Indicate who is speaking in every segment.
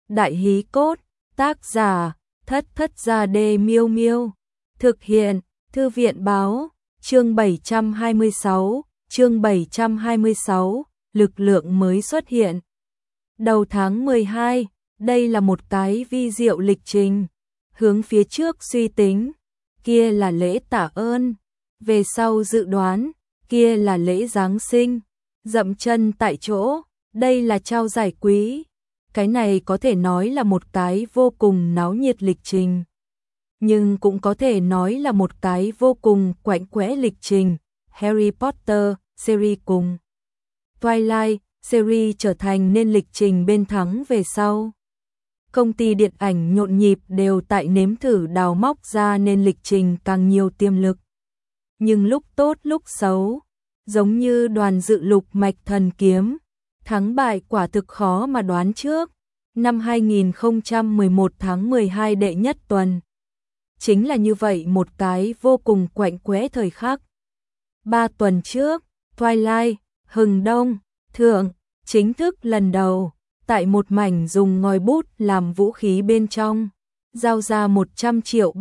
Speaker 1: Đại hí cốt, tác giả, Thất Thất Gia Đê Miêu Miêu. Thực hiện, Thư viện báo, chương 726, lực lượng mới xuất hiện. Đầu tháng 12, đây là một cái vi diệu lịch trình. Hướng phía trước suy tính, kia là lễ tạ ơn. Về sau dự đoán, kia là lễ Giáng sinh. Dậm chân tại chỗ, đây là trao giải quý. Cái này có thể nói là một cái vô cùng náo nhiệt lịch trình. Nhưng cũng có thể nói là một cái vô cùng quạnh quẽ lịch trình. Harry Potter series cùng Twilight series trở thành nên lịch trình bên thắng về sau. Công ty điện ảnh nhộn nhịp đều tại nếm thử đào móc ra nên lịch trình càng nhiều tiềm lực. Nhưng lúc tốt lúc xấu, giống như Đoàn Dự Lục Mạch Thần Kiếm, thắng bại quả thực khó mà đoán trước. Năm 2011 tháng 12 đệ nhất tuần. Chính là như vậy một cái vô cùng quạnh quẽ thời khắc. 3 tuần trước, Twilight, Hừng Đông, Thượng, chính thức lần đầu, tại một mảnh dùng ngòi bút làm vũ khí bên trong, giao ra 100 triệu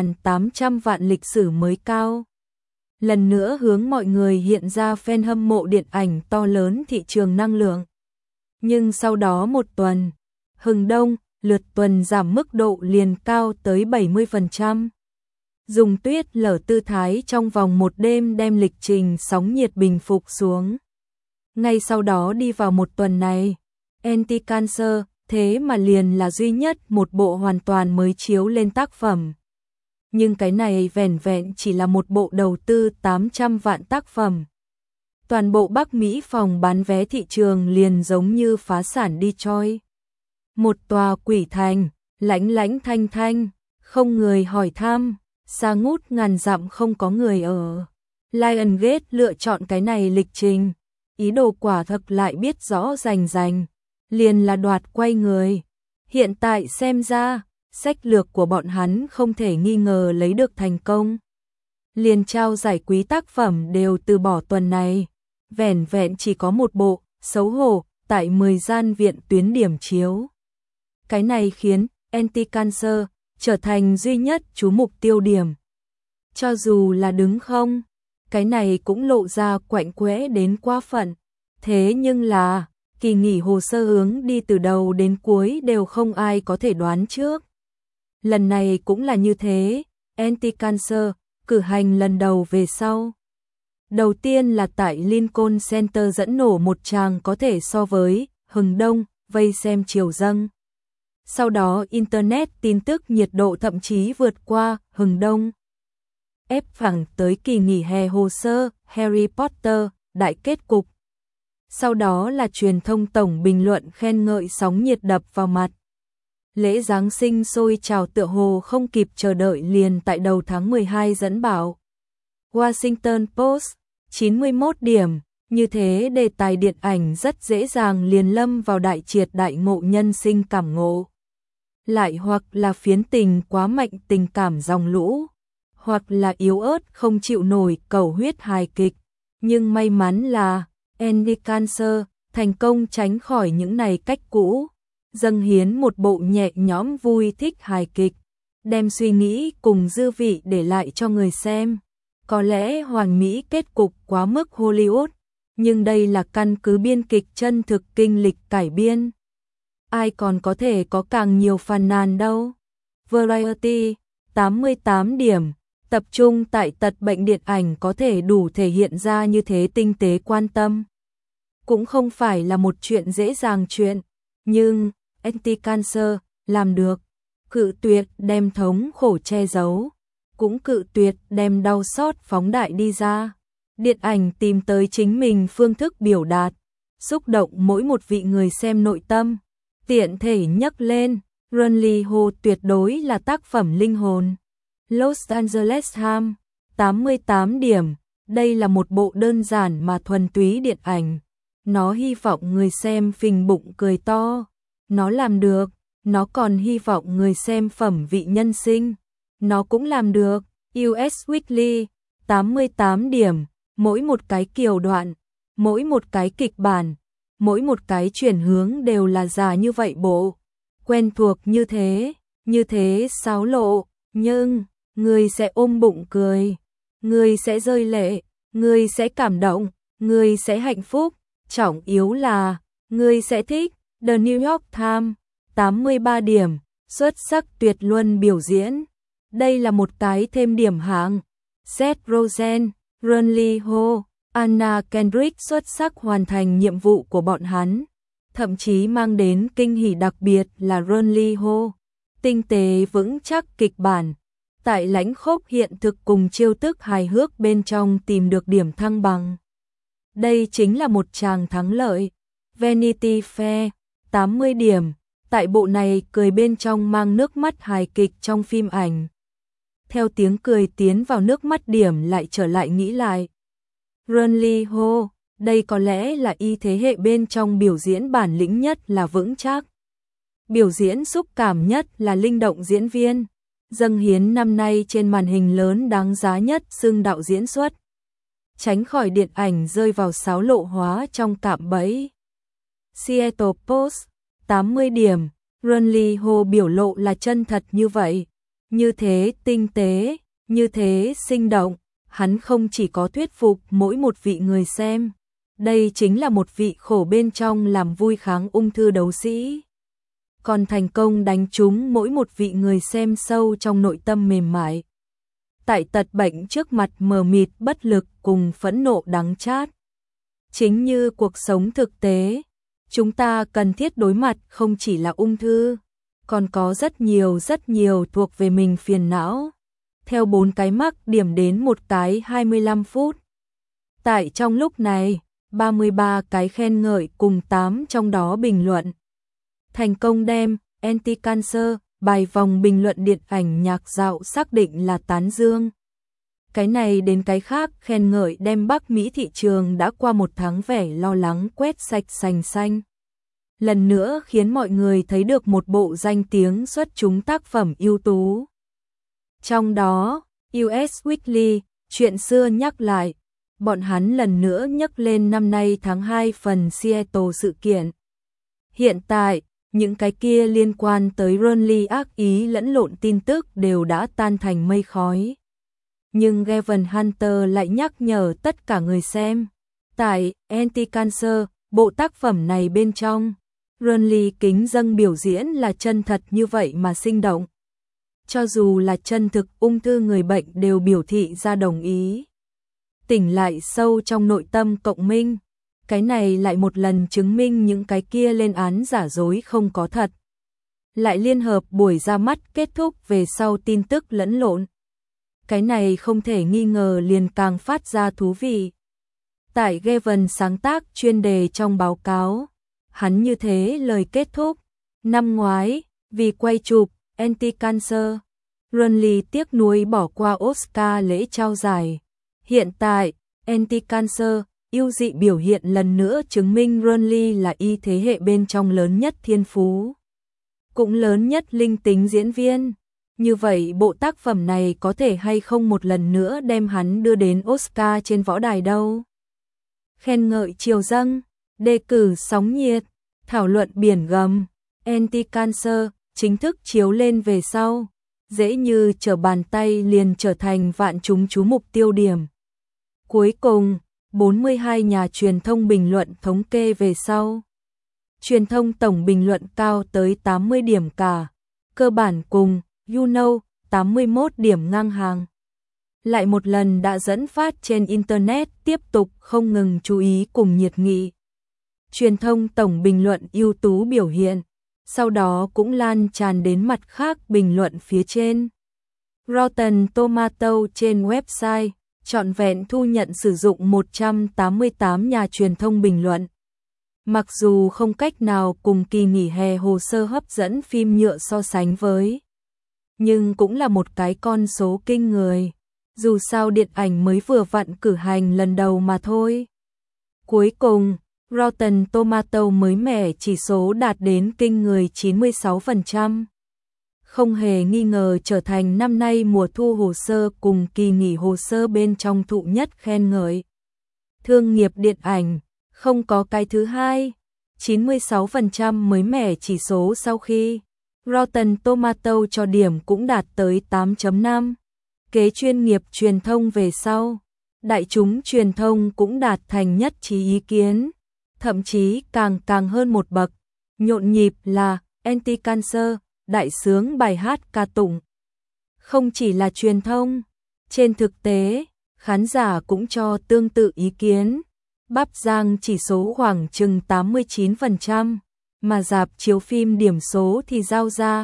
Speaker 1: 3.800 vạn lịch sử mới cao. Lần nữa hướng mọi người hiện ra fan hâm mộ điện ảnh to lớn thị trường năng lượng. Nhưng sau đó một tuần, Hừng Đông, lượt tuần giảm mức độ liền cao tới 70%. Dùng tuyết lở tư thái trong vòng một đêm đem lịch trình sóng nhiệt bình phục xuống. Ngay sau đó đi vào một tuần này, Anti-Cancer, thế mà liền là duy nhất một bộ hoàn toàn mới chiếu lên tác phẩm. Nhưng cái này vẻn vẹn chỉ là một bộ đầu tư 800 vạn tác phẩm. Toàn bộ Bắc Mỹ phòng bán vé thị trường liền giống như phá sản đi trôi. Một tòa quỷ thành, lãnh lãnh thanh thanh, không người hỏi thăm, xa ngút ngàn dặm không có người ở. Lionsgate lựa chọn cái này lịch trình, ý đồ quả thực lại biết rõ rành rành, liền là đoạt quay người. Hiện tại xem ra, sách lược của bọn hắn không thể nghi ngờ lấy được thành công. Liền trao giải quý tác phẩm đều từ bỏ tuần này, vẻn vẹn chỉ có một bộ, xấu hổ, tại 10 gian viện tuyến điểm chiếu. Cái này khiến Anti-Cancer trở thành duy nhất chú mục tiêu điểm. Cho dù là đứng không, cái này cũng lộ ra quạnh quẽ đến quá phận. Thế nhưng là, kỳ nghỉ hồ sơ hướng đi từ đầu đến cuối đều không ai có thể đoán trước. Lần này cũng là như thế, Anti-Cancer cử hành lần đầu về sau. Đầu tiên là tại Lincoln Center dẫn nổ một tràng có thể so với Hừng Đông, vây xem triều dâng. Sau đó Internet tin tức nhiệt độ thậm chí vượt qua Hừng Đông. Ép thẳng tới kỳ nghỉ hè hồ sơ Harry Potter, đại kết cục. Sau đó là truyền thông tổng bình luận khen ngợi sóng nhiệt đập vào mặt. Lễ Giáng sinh sôi trào tựa hồ không kịp chờ đợi liền tại đầu tháng 12 dẫn bảo. Washington Post, 91 điểm, như thế đề tài điện ảnh rất dễ dàng liền lâm vào đại triệt đại ngộ nhân sinh cảm ngộ. Lại hoặc là phiến tình quá mạnh tình cảm dòng lũ, hoặc là yếu ớt không chịu nổi cầu huyết hài kịch. Nhưng may mắn là Anti-Cancer thành công tránh khỏi những này cách cũ, dâng hiến một bộ nhẹ nhõm vui thích hài kịch, đem suy nghĩ cùng dư vị để lại cho người xem. Có lẽ hoàn mỹ kết cục quá mức Hollywood, nhưng đây là căn cứ biên kịch chân thực kinh lịch cải biên. Ai còn có thể có càng nhiều phàn nàn đâu. Variety, 88 điểm, tập trung tại tật bệnh điện ảnh có thể đủ thể hiện ra như thế tinh tế quan tâm. Cũng không phải là một chuyện dễ dàng chuyện, nhưng Anti-Cancer làm được. Cự tuyệt đem thống khổ che giấu, cũng cự tuyệt đem đau xót phóng đại đi ra. Điện ảnh tìm tới chính mình phương thức biểu đạt, xúc động mỗi một vị người xem nội tâm. Tiện thể nhắc lên, Runly Ho tuyệt đối là tác phẩm linh hồn. Los Angeles Ham, 88 điểm, đây là một bộ đơn giản mà thuần túy điện ảnh. Nó hy vọng người xem phình bụng cười to. Nó làm được, nó còn hy vọng người xem phẩm vị nhân sinh. Nó cũng làm được. US Weekly, 88 điểm, mỗi một cái kiều đoạn, mỗi một cái kịch bản, mỗi một cái chuyển hướng đều là già như vậy bộ. quen thuộc như thế xáo lộ, nhưng ngươi sẽ ôm bụng cười, ngươi sẽ rơi lệ, ngươi sẽ cảm động, ngươi sẽ hạnh phúc, trọng yếu là ngươi sẽ thích. The New York Times, 83 điểm, xuất sắc tuyệt luân biểu diễn. Đây là một cái thêm điểm hạng. Seth Rogen, Ron Lee Ho, Anna Kendrick xuất sắc hoàn thành nhiệm vụ của bọn hắn, thậm chí mang đến kinh hỉ đặc biệt là Ron Lee Ho, tinh tế vững chắc kịch bản, tại lãnh khốc hiện thực cùng chiêu thức hài hước bên trong tìm được điểm thăng bằng. Đây chính là một tràng thắng lợi. Vanity Fair, 80 điểm, tại bộ này cười bên trong mang nước mắt hài kịch trong phim ảnh. Theo tiếng cười tiến vào nước mắt điểm lại trở lại nghĩ lại. Ron Lee Ho, đây có lẽ là y thế hệ bên trong biểu diễn bản lĩnh nhất là vững chắc. Biểu diễn xúc cảm nhất là linh động diễn viên. Dâng hiến năm nay trên màn hình lớn đáng giá nhất xưng đạo diễn xuất. Tránh khỏi điện ảnh rơi vào xáo lộ hóa trong cạm bẫy. Seattle Post, 80 điểm, Ron Lee Ho biểu lộ là chân thật như vậy. Như thế tinh tế, như thế sinh động, hắn không chỉ có thuyết phục mỗi một vị người xem. Đây chính là một vị khổ bên trong làm vui kháng ung thư đấu sĩ. Còn thành công đánh trúng mỗi một vị người xem sâu trong nội tâm mềm mại. Tại tật bệnh trước mặt mờ mịt bất lực cùng phẫn nộ đắng chát. Chính như cuộc sống thực tế, chúng ta cần thiết đối mặt không chỉ là ung thư, còn có rất nhiều thuộc về mình phiền não. Theo 4 cái mắc điểm đến một cái 25 phút. Tại trong lúc này, 33 cái khen ngợi cùng 8 trong đó bình luận. Thành công đem Anti-Cancer, bài vòng bình luận điện ảnh nhạc dạo xác định là tán dương. Cái này đến cái khác khen ngợi đem Bắc Mỹ thị trường đã qua một tháng vẻ lo lắng quét sạch sành xanh. Lần nữa khiến mọi người thấy được một bộ danh tiếng xuất chúng tác phẩm ưu tú. Trong đó, US Weekly, chuyện xưa nhắc lại, bọn hắn lần nữa nhắc lên năm nay tháng 2 phần Seattle sự kiện. Hiện tại, những cái kia liên quan tới Ron Lee ác ý lẫn lộn tin tức đều đã tan thành mây khói. Nhưng Gavin Hunter lại nhắc nhở tất cả người xem. Tại Anti-Cancer, bộ tác phẩm này bên trong, Ron Lee kính dâng biểu diễn là chân thật như vậy mà sinh động. Cho dù là chân thực ung thư người bệnh đều biểu thị ra đồng ý. Tỉnh lại sâu trong nội tâm cộng minh. Cái này lại một lần chứng minh những cái kia lên án giả dối không có thật. Lại liên hợp buổi ra mắt kết thúc về sau tin tức lẫn lộn. Cái này không thể nghi ngờ liền càng phát ra thú vị. Tại Gavin sáng tác chuyên đề trong báo cáo, hắn như thế lời kết thúc. Năm ngoái, vì quay chụp Anti-Cancer, Ron Lee tiếc nuối bỏ qua Oscar lễ trao giải. Hiện tại, Anti-Cancer, ưu dị biểu hiện lần nữa chứng minh Ron Lee là y thế hệ bên trong lớn nhất thiên phú. Cũng lớn nhất linh tính diễn viên. Như vậy bộ tác phẩm này có thể hay không một lần nữa đem hắn đưa đến Oscar trên võ đài đâu. Khen ngợi triều dâng, đề cử sóng nhiệt, thảo luận biển gầm, Anti-Cancer chính thức chiếu lên về sau. Dễ như trở bàn tay liền trở thành vạn chúng chú mục tiêu điểm. Cuối cùng, 42 nhà truyền thông bình luận thống kê về sau. Truyền thông tổng bình luận cao tới 80 điểm cả. Cơ bản cùng, you know, 81 điểm ngang hàng. Lại một lần đã dẫn phát trên Internet tiếp tục không ngừng chú ý cùng nhiệt nghị. Truyền thông tổng bình luận ưu tú biểu hiện. Sau đó cũng lan tràn đến mặt khác bình luận phía trên. Rotten Tomato trên website, trọn vẹn thu nhận sử dụng 188 nhà truyền thông bình luận. Mặc dù không cách nào cùng kỳ nghỉ hè hồ sơ hấp dẫn phim nhựa so sánh với, nhưng cũng là một cái con số kinh người. Dù sao điện ảnh mới vừa vặn cử hành lần đầu mà thôi. Cuối cùng, Rotten Tomato mới mẻ chỉ số đạt đến kinh người 96%. Không hề nghi ngờ trở thành năm nay mùa thu hồ sơ cùng kỳ nghỉ hồ sơ bên trong thụ nhất khen ngợi. Thương nghiệp điện ảnh, không có cái thứ hai, 96% mới mẻ chỉ số sau khi Rotten Tomato cho điểm cũng đạt tới 8.5. Kế chuyên nghiệp truyền thông về sau, đại chúng truyền thông cũng đạt thành nhất trí ý kiến, thậm chí càng hơn một bậc. Nhộn nhịp là Anti-Cancer, đại xướng bài hát ca tụng. Không chỉ là truyền thông, trên thực tế, khán giả cũng cho tương tự ý kiến. Bắp Giang chỉ số khoảng chừng 89%, mà rạp chiếu phim điểm số thì giao ra,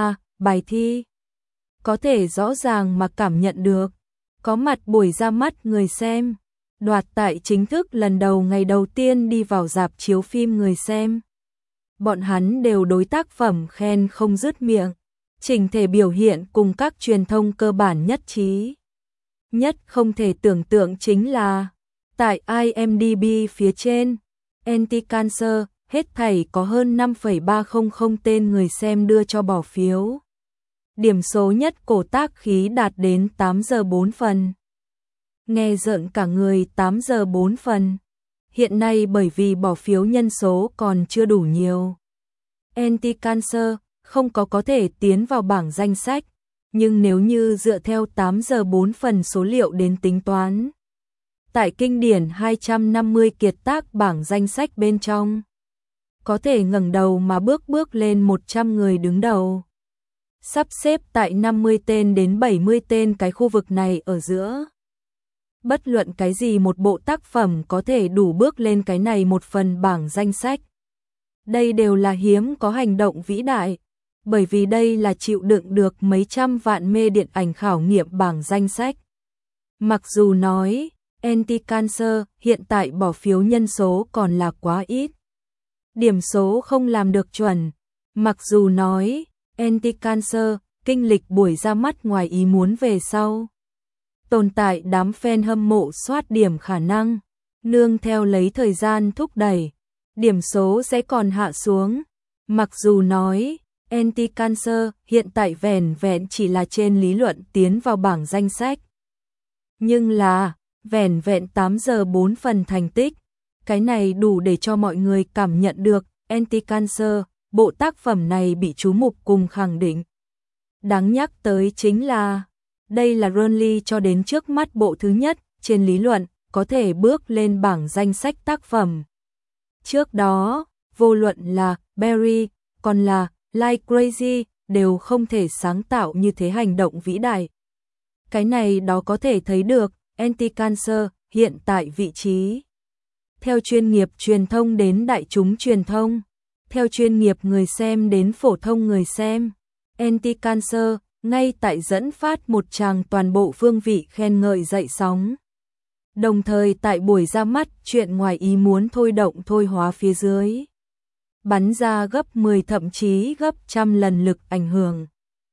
Speaker 1: bài thi. Có thể rõ ràng mà cảm nhận được, có mặt buổi ra mắt người xem, đoạt tại chính thức lần đầu ngày đầu tiên đi vào rạp chiếu phim người xem. Bọn hắn đều đối tác phẩm khen không dứt miệng, chỉnh thể biểu hiện cùng các truyền thông cơ bản nhất trí. Nhất không thể tưởng tượng chính là, tại IMDb phía trên, Anti-Cancer hết thảy có hơn 5,300 tên người xem đưa cho bỏ phiếu. Điểm số nhất cổ tác khí đạt đến 8 giờ 4 phần. Nghe rợn cả người, 8 giờ 4 phần. Hiện nay bởi vì bỏ phiếu nhân số còn chưa đủ nhiều, Anti-Cancer không có thể tiến vào bảng danh sách, nhưng nếu như dựa theo 8 giờ 4 phần số liệu đến tính toán, tại kinh điển 250 kiệt tác bảng danh sách bên trong, có thể ngẩng đầu mà bước lên 100 người đứng đầu. Sắp xếp tại 50 tên đến 70 tên cái khu vực này ở giữa. Bất luận cái gì một bộ tác phẩm có thể đủ bước lên cái này một phần bảng danh sách. Đây đều là hiếm có hành động vĩ đại, bởi vì đây là chịu đựng được mấy trăm vạn mê điện ảnh khảo nghiệm bảng danh sách. Mặc dù nói, Anti-Cancer hiện tại bỏ phiếu nhân số còn là quá ít. Điểm số không làm được chuẩn. Mặc dù nói, Anti-Cancer kinh lịch buổi ra mắt ngoài ý muốn về sau, tồn tại đám fan hâm mộ soát điểm khả năng, nương theo lấy thời gian thúc đẩy, điểm số sẽ còn hạ xuống. Mặc dù nói, Anti-Cancer hiện tại vẻn vẹn chỉ là trên lý luận tiến vào bảng danh sách, nhưng là vẻn vẹn 8 giờ 4 phần thành tích, cái này đủ để cho mọi người cảm nhận được Anti-Cancer, bộ tác phẩm này bị chú mục cùng khẳng định. Đáng nhắc tới chính là, đây là Runly cho đến trước mắt bộ thứ nhất, trên lý luận, có thể bước lên bảng danh sách tác phẩm. Trước đó, vô luận là Barry, còn là Like Crazy, đều không thể sáng tạo như thế hành động vĩ đại. Cái này đó có thể thấy được, Anti-Cancer hiện tại vị trí. Theo chuyên nghiệp truyền thông đến đại chúng truyền thông, theo chuyên nghiệp người xem đến phổ thông người xem, Anti-Cancer ngay tại dẫn phát một tràng toàn bộ phương vị khen ngợi dậy sóng. Đồng thời tại buổi ra mắt, chuyện ngoài ý muốn thôi động thôi hóa phía dưới, bắn ra gấp 10 thậm chí gấp trăm lần lực ảnh hưởng,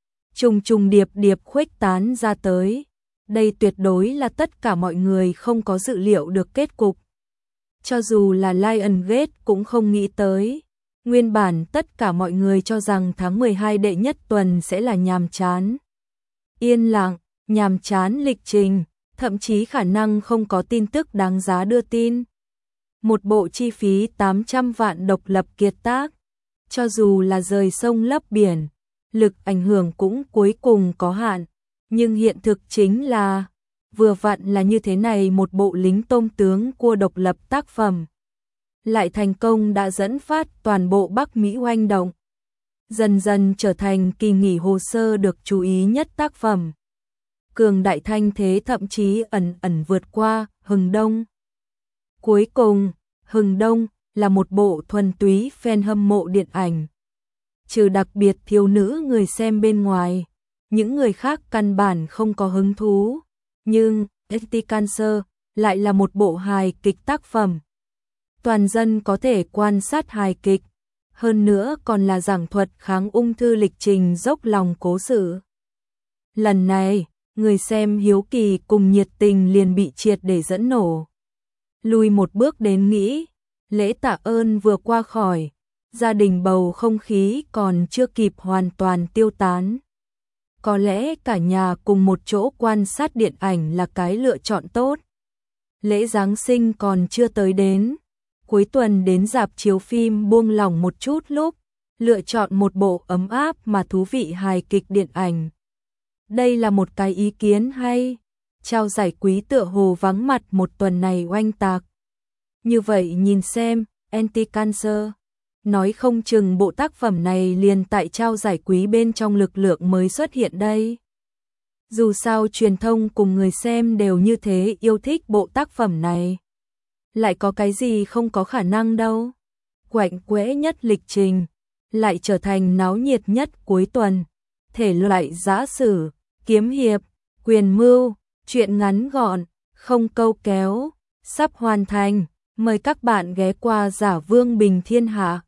Speaker 1: trùng điệp khuếch tán ra tới. Đây tuyệt đối là tất cả mọi người không có dự liệu được kết cục. Cho dù là Lionsgate cũng không nghĩ tới. Nguyên bản tất cả mọi người cho rằng tháng 12 đệ nhất tuần sẽ là nhàm chán, yên lặng, nhàm chán lịch trình, thậm chí khả năng không có tin tức đáng giá đưa tin. Một bộ chi phí 800 vạn độc lập kiệt tác, cho dù là rời sông lấp biển, lực ảnh hưởng cũng cuối cùng có hạn. Nhưng hiện thực chính là, vừa vặn là như thế này, một bộ lính tôm tướng cua độc lập tác phẩm lại thành công đã dẫn phát toàn bộ Bắc Mỹ hoành động, dần dần trở thành kỳ nghỉ hồ sơ được chú ý nhất tác phẩm. Cường đại thanh thế thậm chí ẩn vượt qua Hừng Đông. Cuối cùng, Hừng Đông là một bộ thuần túy fan hâm mộ điện ảnh. Trừ đặc biệt thiếu nữ người xem bên ngoài, những người khác căn bản không có hứng thú. Nhưng Anti-Cancer lại là một bộ hài kịch tác phẩm. Toàn dân có thể quan sát hài kịch, hơn nữa còn là giảng thuật kháng ung thư lịch trình dốc lòng cố sự. Lần này, người xem hiếu kỳ cùng nhiệt tình liền bị triệt để dẫn nổ. Lùi một bước đến nghĩ, lễ tạ ơn vừa qua khỏi, gia đình bầu không khí còn chưa kịp hoàn toàn tiêu tán. Có lẽ cả nhà cùng một chỗ quan sát điện ảnh là cái lựa chọn tốt. Lễ Giáng sinh còn chưa tới đến, cuối tuần đến rạp chiếu phim buông lỏng một chút lúc, lựa chọn một bộ ấm áp mà thú vị hài kịch điện ảnh. Đây là một cái ý kiến hay. Trao giải quý tựa hồ vắng mặt một tuần này oanh tạc. Như vậy nhìn xem, Anti-Cancer. Nói không chừng bộ tác phẩm này liền tại trao giải quý bên trong lực lượng mới xuất hiện đây. Dù sao truyền thông cùng người xem đều như thế yêu thích bộ tác phẩm này. Lại có cái gì không có khả năng đâu. Quạnh quẽ nhất lịch trình, lại trở thành náo nhiệt nhất cuối tuần. Thể loại giã sử, kiếm hiệp, quyền mưu, truyện ngắn gọn, không câu kéo, sắp hoàn thành. Mời các bạn ghé qua Giả Vương Bình Thiên Hạ.